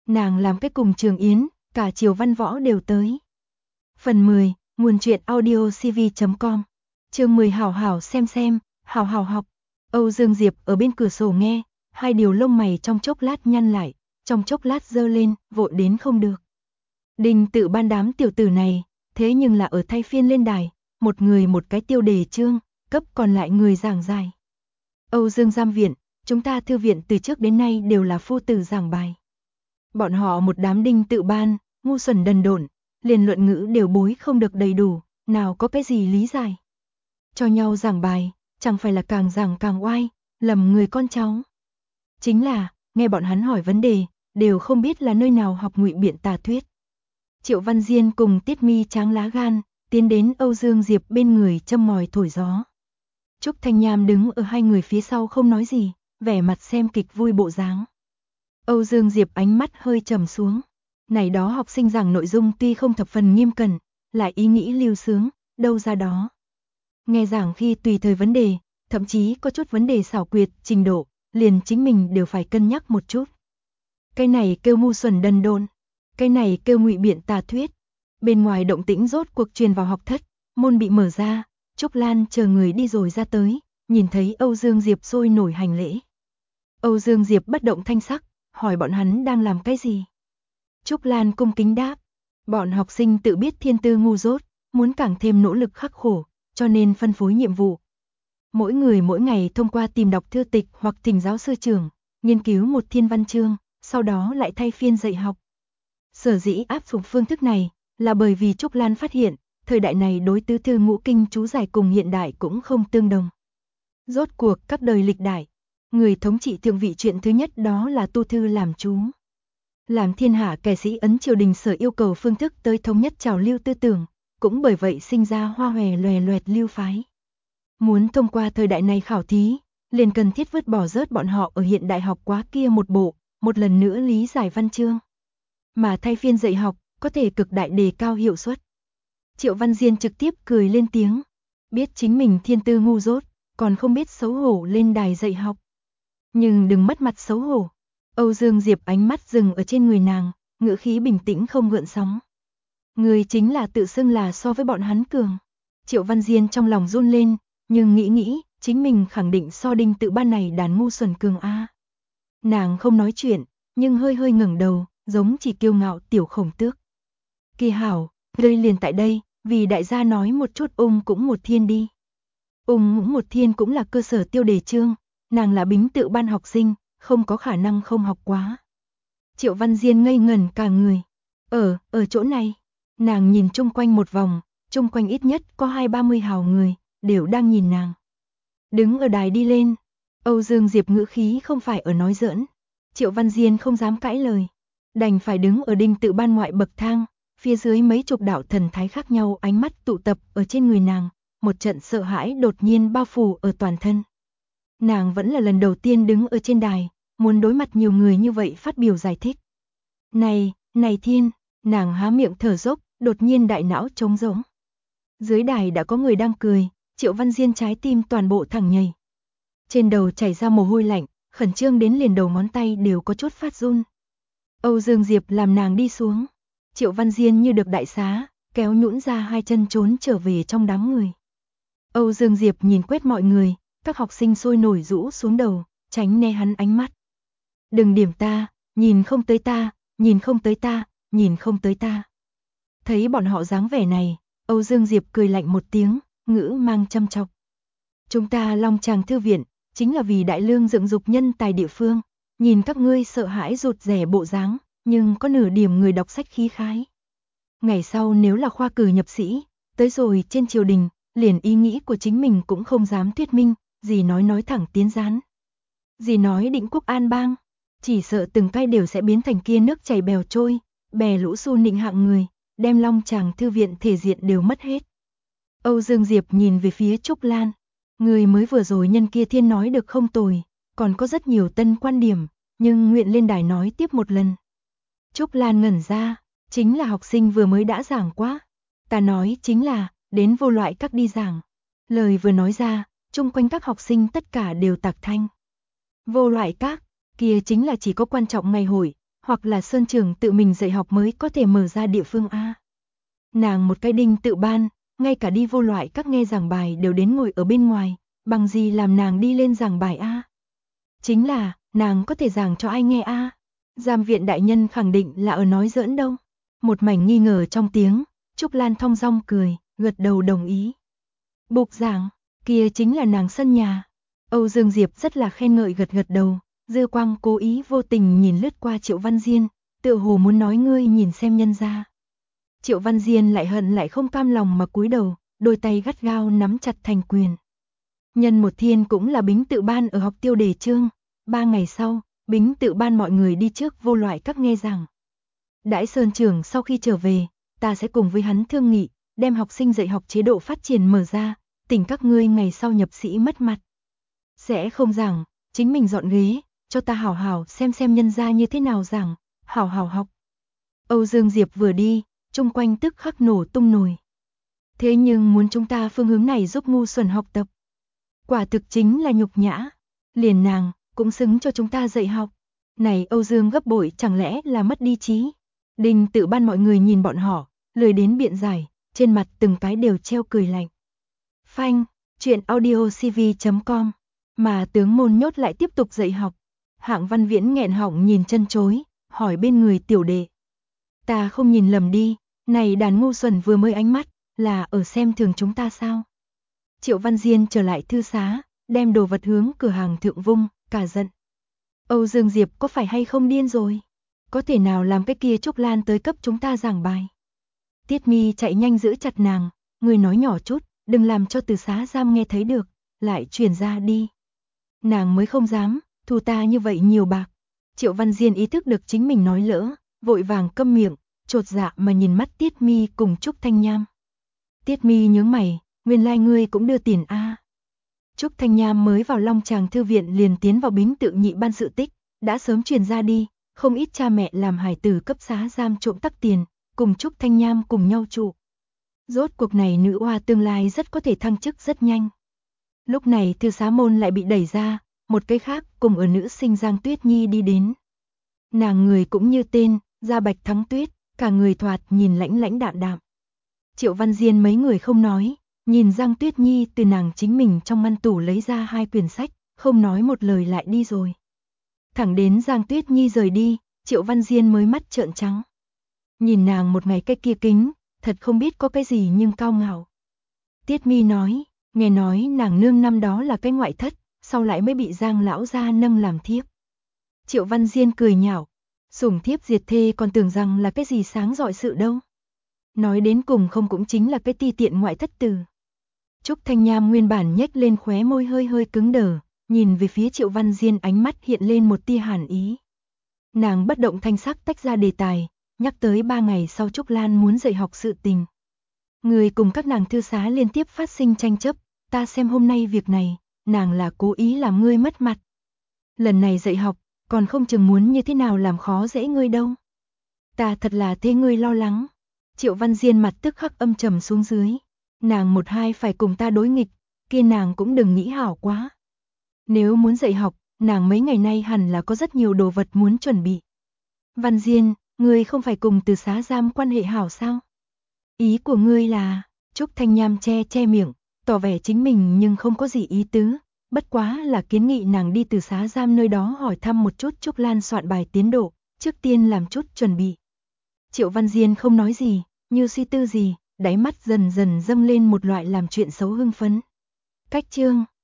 Nàng làm cái cùng Trường Yến, cả Triều Văn Võ đều tới. Phần 10, nguồn truyện audiocv.com. Chương 10 hảo hảo xem, hảo hảo học. Âu Dương Diệp ở bên cửa sổ nghe, hai điều lông mày trong chốc lát nhăn lại, trong chốc lát giơ lên, vội đến không được. Đinh Tự Ban đám tiểu tử này, thế nhưng là ở thay phiên lên đài, một người một cái tiêu đề chương, cấp còn lại người giảng giải. Âu Dương Giam viện, chúng ta thư viện từ trước đến nay đều là phu tử giảng bài. Bọn họ một đám Đinh Tự Ban, ngu xuẩn đần độn, liền luận ngữ đều bối không được đầy đủ, nào có cái gì lý giải. Cho nhau giảng bài, chẳng phải là càng giảng càng oai, lầm người con cháu. Chính là, nghe bọn hắn hỏi vấn đề, đều không biết là nơi nào học ngụy biện tà thuyết. Triệu Văn Diên cùng Tiết Mi tráng lá gan, tiến đến Âu Dương Diệp bên người châm mồi thổi gió. Trúc Thanh Nham đứng ở hai người phía sau không nói gì, vẻ mặt xem kịch vui bộ dáng. Âu Dương Diệp ánh mắt hơi trầm xuống. Này đó học sinh giảng nội dung tuy không thập phần nghiêm cẩn, lại ý nghĩ lưu sướng, đâu ra đó. Nghe giảng khi tùy thời vấn đề, thậm chí có chút vấn đề xảo quyệt, trình độ, liền chính mình đều phải cân nhắc một chút. Cái này kêu ngu xuẩn đần độn, cái này kêu ngụy biện tà thuyết. Bên ngoài động tĩnh rốt cuộc truyền vào học thất, môn bị mở ra, Trúc Lan chờ người đi rồi ra tới, nhìn thấy Âu Dương Diệp sôi nổi hành lễ. Âu Dương Diệp bất động thanh sắc, hỏi bọn hắn đang làm cái gì. Trúc Lan cung kính đáp, bọn học sinh tự biết thiên tư ngu dốt, muốn càng thêm nỗ lực khắc khổ, cho nên phân phối nhiệm vụ. Mỗi người mỗi ngày thông qua tìm đọc thư tịch hoặc thỉnh giáo sư trưởng, nghiên cứu một thiên văn chương, sau đó lại thay phiên dạy học. Sở dĩ áp dụng phương thức này, là bởi vì Trúc Lan phát hiện, thời đại này đối tứ thư ngũ kinh chú giải cùng hiện đại cũng không tương đồng. Rốt cuộc các đời lịch đại, người thống trị thượng vị chuyện thứ nhất đó là tu thư làm chú. Làm thiên hạ kẻ sĩ ấn triều đình sở yêu cầu phương thức tới thống nhất trào lưu tư tưởng, cũng bởi vậy sinh ra hoa hòe loè loẹt lưu phái. Muốn thông qua thời đại này khảo thí, liền cần thiết vứt bỏ rớt bọn họ ở hiện đại học quá kia một bộ, một lần nữa lý giải văn chương. Mà thay phiên dạy học, có thể cực đại đề cao hiệu suất. Triệu Văn Diên trực tiếp cười lên tiếng, biết chính mình thiên tư ngu dốt, còn không biết xấu hổ lên đài dạy học. Nhưng đừng mất mặt xấu hổ. Âu Dương Diệp ánh mắt dừng ở trên người nàng, ngữ khí bình tĩnh không gợn sóng. Người chính là tự xưng là so với bọn hắn cường. Triệu Văn Diên trong lòng run lên, nhưng nghĩ, chính mình khẳng định so Đinh Tự Ban này đàn ngu xuẩn cường a. Nàng không nói chuyện, nhưng hơi hơi ngẩng đầu, giống chỉ kiêu ngạo tiểu khổng tước. Kỳ hảo, rơi liền tại đây, vì đại gia nói một chút cũng một thiên đi. Cũng một thiên cũng là cơ sở tiêu đề chương, nàng là Bính Tự Ban học sinh, không có khả năng không học quá. Triệu Văn Diên ngây ngẩn cả người. Ở chỗ này, nàng nhìn chung quanh một vòng, chung quanh ít nhất có 20-30 hào người, đều đang nhìn nàng. Đứng ở đài đi lên, Âu Dương Diệp ngữ khí không phải ở nói giỡn. Triệu Văn Diên không dám cãi lời, đành phải đứng ở Đinh Tự Ban ngoại bậc thang, phía dưới mấy chục đạo thần thái khác nhau ánh mắt tụ tập ở trên người nàng, một trận sợ hãi đột nhiên bao phủ ở toàn thân. Nàng vẫn là lần đầu tiên đứng ở trên đài, muốn đối mặt nhiều người như vậy phát biểu giải thích. Này thiên, nàng há miệng thở dốc, đột nhiên đại não trống rỗng. Dưới đài đã có người đang cười, Triệu Văn Diên trái tim toàn bộ thẳng nhảy. Trên đầu chảy ra mồ hôi lạnh, khẩn trương đến liền đầu ngón tay đều có chút phát run. Âu Dương Diệp làm nàng đi xuống. Triệu Văn Diên như được đại xá, kéo nhũn ra hai chân trốn trở về trong đám người. Âu Dương Diệp nhìn quét mọi người, các học sinh sôi nổi rũ xuống đầu, tránh né hắn ánh mắt. Đừng điểm ta, nhìn không tới ta, nhìn không tới ta, nhìn không tới ta. Thấy bọn họ dáng vẻ này, Âu Dương Diệp cười lạnh một tiếng, ngữ mang châm chọc. Chúng ta Long Tràng Thư viện, chính là vì đại lương dựng dục nhân tài địa phương, nhìn các ngươi sợ hãi rụt rẻ bộ dáng, nhưng có nửa điểm người đọc sách khí khái. Ngày sau nếu là khoa cử nhập sĩ, tới rồi trên triều đình, liền ý nghĩ của chính mình cũng không dám thuyết minh, gì nói thẳng tiến gián. Gì nói định quốc an bang, chỉ sợ từng cái đều sẽ biến thành kia nước chảy bèo trôi, bè lũ xu nịnh hạng người, đem Long Tràng Thư viện thể diện đều mất hết. Âu Dương Diệp nhìn về phía Trúc Lan, người mới vừa rồi nhân kia thiên nói được không tồi, còn có rất nhiều tân quan điểm, nhưng nguyện lên đài nói tiếp một lần. Trúc Lan ngẩn ra, chính là học sinh vừa mới đã giảng quá. Ta nói chính là, đến vô loại các đi giảng. Lời vừa nói ra, chung quanh các học sinh tất cả đều tạc thanh. Vô loại các, kia chính là chỉ có quan trọng ngày hội, hoặc là Sơn trưởng tự mình dạy học mới có thể mở ra địa phương a. Nàng một cái đinh tự ban, ngay cả đi vô loại các nghe giảng bài đều đến ngồi ở bên ngoài, bằng gì làm nàng đi lên giảng bài a? Chính là, nàng có thể giảng cho ai nghe a? Giám viện đại nhân khẳng định là ở nói giỡn đâu. Một mảnh nghi ngờ trong tiếng, Trúc Lan thong dong cười, gật đầu đồng ý. Bục giảng, kia chính là nàng sân nhà. Âu Dương Diệp rất là khen ngợi gật gật đầu, dư quang cố ý vô tình nhìn lướt qua Triệu Văn Diên, tựa hồ muốn nói ngươi nhìn xem nhân gia. Triệu Văn Diên lại hận lại không cam lòng mà cúi đầu, đôi tay gắt gao nắm chặt thành quyền. Nhân một thiên cũng là Bính tự ban ở học tiêu đề chương, 3 ngày sau, Bính tự ban mọi người đi trước vô loại các nghe giảng. Đãi Sơn trưởng sau khi trở về, ta sẽ cùng với hắn thương nghị, đem học sinh dạy học chế độ phát triển mở ra, tỉnh các ngươi ngày sau nhập sĩ mất mặt. Sẽ không giảng, chính mình dọn ghế, cho ta hảo hảo xem nhân gia như thế nào giảng, hảo hảo học. Âu Dương Diệp vừa đi, chung quanh tức khắc nổ tung nổi. Thế nhưng muốn chúng ta phương hướng này giúp ngu xuẩn học tập. Quả thực chính là nhục nhã. Liền nàng, cũng xứng cho chúng ta dạy học. Này Âu Dương gấp bội chẳng lẽ là mất đi trí. Đinh tự ban mọi người nhìn bọn họ, lười đến biện giải, trên mặt từng cái đều treo cười lạnh. Phanh, chuyện audiocv.com. Mà tướng môn nhốt lại tiếp tục dạy học. Hạng Văn Viễn nghẹn họng nhìn chân chối, hỏi bên người tiểu đệ. Ta không nhìn lầm đi, này đàn ngu xuẩn vừa mới ánh mắt, là ở xem thường chúng ta sao? Triệu Văn Diên trở lại thư xá, đem đồ vật hướng cửa hàng thượng vung, cả giận. Âu Dương Diệp có phải hay không điên rồi? Có thể nào làm cái kia Trúc Lan tới cấp chúng ta giảng bài? Tiết Mi chạy nhanh giữ chặt nàng, người nói nhỏ chút, đừng làm cho từ xá giam nghe thấy được, lại truyền ra đi. Nàng mới không dám, thu ta như vậy nhiều bạc. Triệu Văn Diên ý thức được chính mình nói lỡ, vội vàng câm miệng, chột dạ mà nhìn mắt Tiết Mi cùng Trúc Thanh Nham. Tiết Mi nhướng mày, nguyên lai ngươi cũng đưa tiền a. Trúc Thanh Nham mới vào Long Tràng thư viện liền tiến vào Bính tự nhị ban sự tích, đã sớm truyền ra đi, không ít cha mẹ làm hài tử cấp xá giam trộm tắc tiền, cùng Trúc Thanh Nham cùng nhau trụ. Rốt cuộc này nữ oa tương lai rất có thể thăng chức rất nhanh. Lúc này thư xá môn lại bị đẩy ra, một cái khác cùng ở nữ sinh Giang Tuyết Nhi đi đến. Nàng người cũng như tên, da bạch thắng tuyết, cả người thoạt nhìn lãnh lãnh đạm đạm. Triệu Văn Diên mấy người không nói, nhìn Giang Tuyết Nhi từ nàng chính mình trong ngăn tủ lấy ra 2 quyển sách, không nói một lời lại đi rồi. Thẳng đến Giang Tuyết Nhi rời đi, Triệu Văn Diên mới mắt trợn trắng. Nhìn nàng một ngày cái kia kính, thật không biết có cái gì nhưng cao ngạo. Tiết Mi nói, nghe nói nàng nương năm đó là cái ngoại thất, sau lại mới bị Giang lão gia nâng làm thiếp. Triệu Văn Diên cười nhạo, sủng thiếp diệt thê còn tưởng rằng là cái gì sáng rọi sự đâu. Nói đến cùng không cũng chính là cái ti tiện ngoại thất tử. Trúc Thanh Nham nguyên bản nhếch lên khóe môi hơi hơi cứng đờ, nhìn về phía Triệu Văn Diên ánh mắt hiện lên một tia hàn ý. Nàng bất động thanh sắc tách ra đề tài, nhắc tới 3 ngày sau Trúc Lan muốn dạy học sự tình. Người cùng các nàng thư xá liên tiếp phát sinh tranh chấp, ta xem hôm nay việc này, nàng là cố ý làm ngươi mất mặt. Lần này dạy học, còn không chừng muốn như thế nào làm khó dễ ngươi đâu. Ta thật là thế ngươi lo lắng. Triệu Văn Diên mặt tức khắc âm trầm xuống dưới. Nàng một hai phải cùng ta đối nghịch, kia nàng cũng đừng nghĩ hảo quá. Nếu muốn dạy học, nàng mấy ngày nay hẳn là có rất nhiều đồ vật muốn chuẩn bị. Văn Diên, ngươi không phải cùng từ xá giam quan hệ hảo sao? Ý của ngươi là, Trúc Thanh Nham che miệng, tỏ vẻ chính mình nhưng không có gì ý tứ, bất quá là kiến nghị nàng đi từ xá giam nơi đó hỏi thăm một chút Trúc Lan soạn bài tiến độ, trước tiên làm chút chuẩn bị. Triệu Văn Diên không nói gì, như suy tư gì, đáy mắt dần dần dâng lên một loại làm chuyện xấu hưng phấn. Cách chương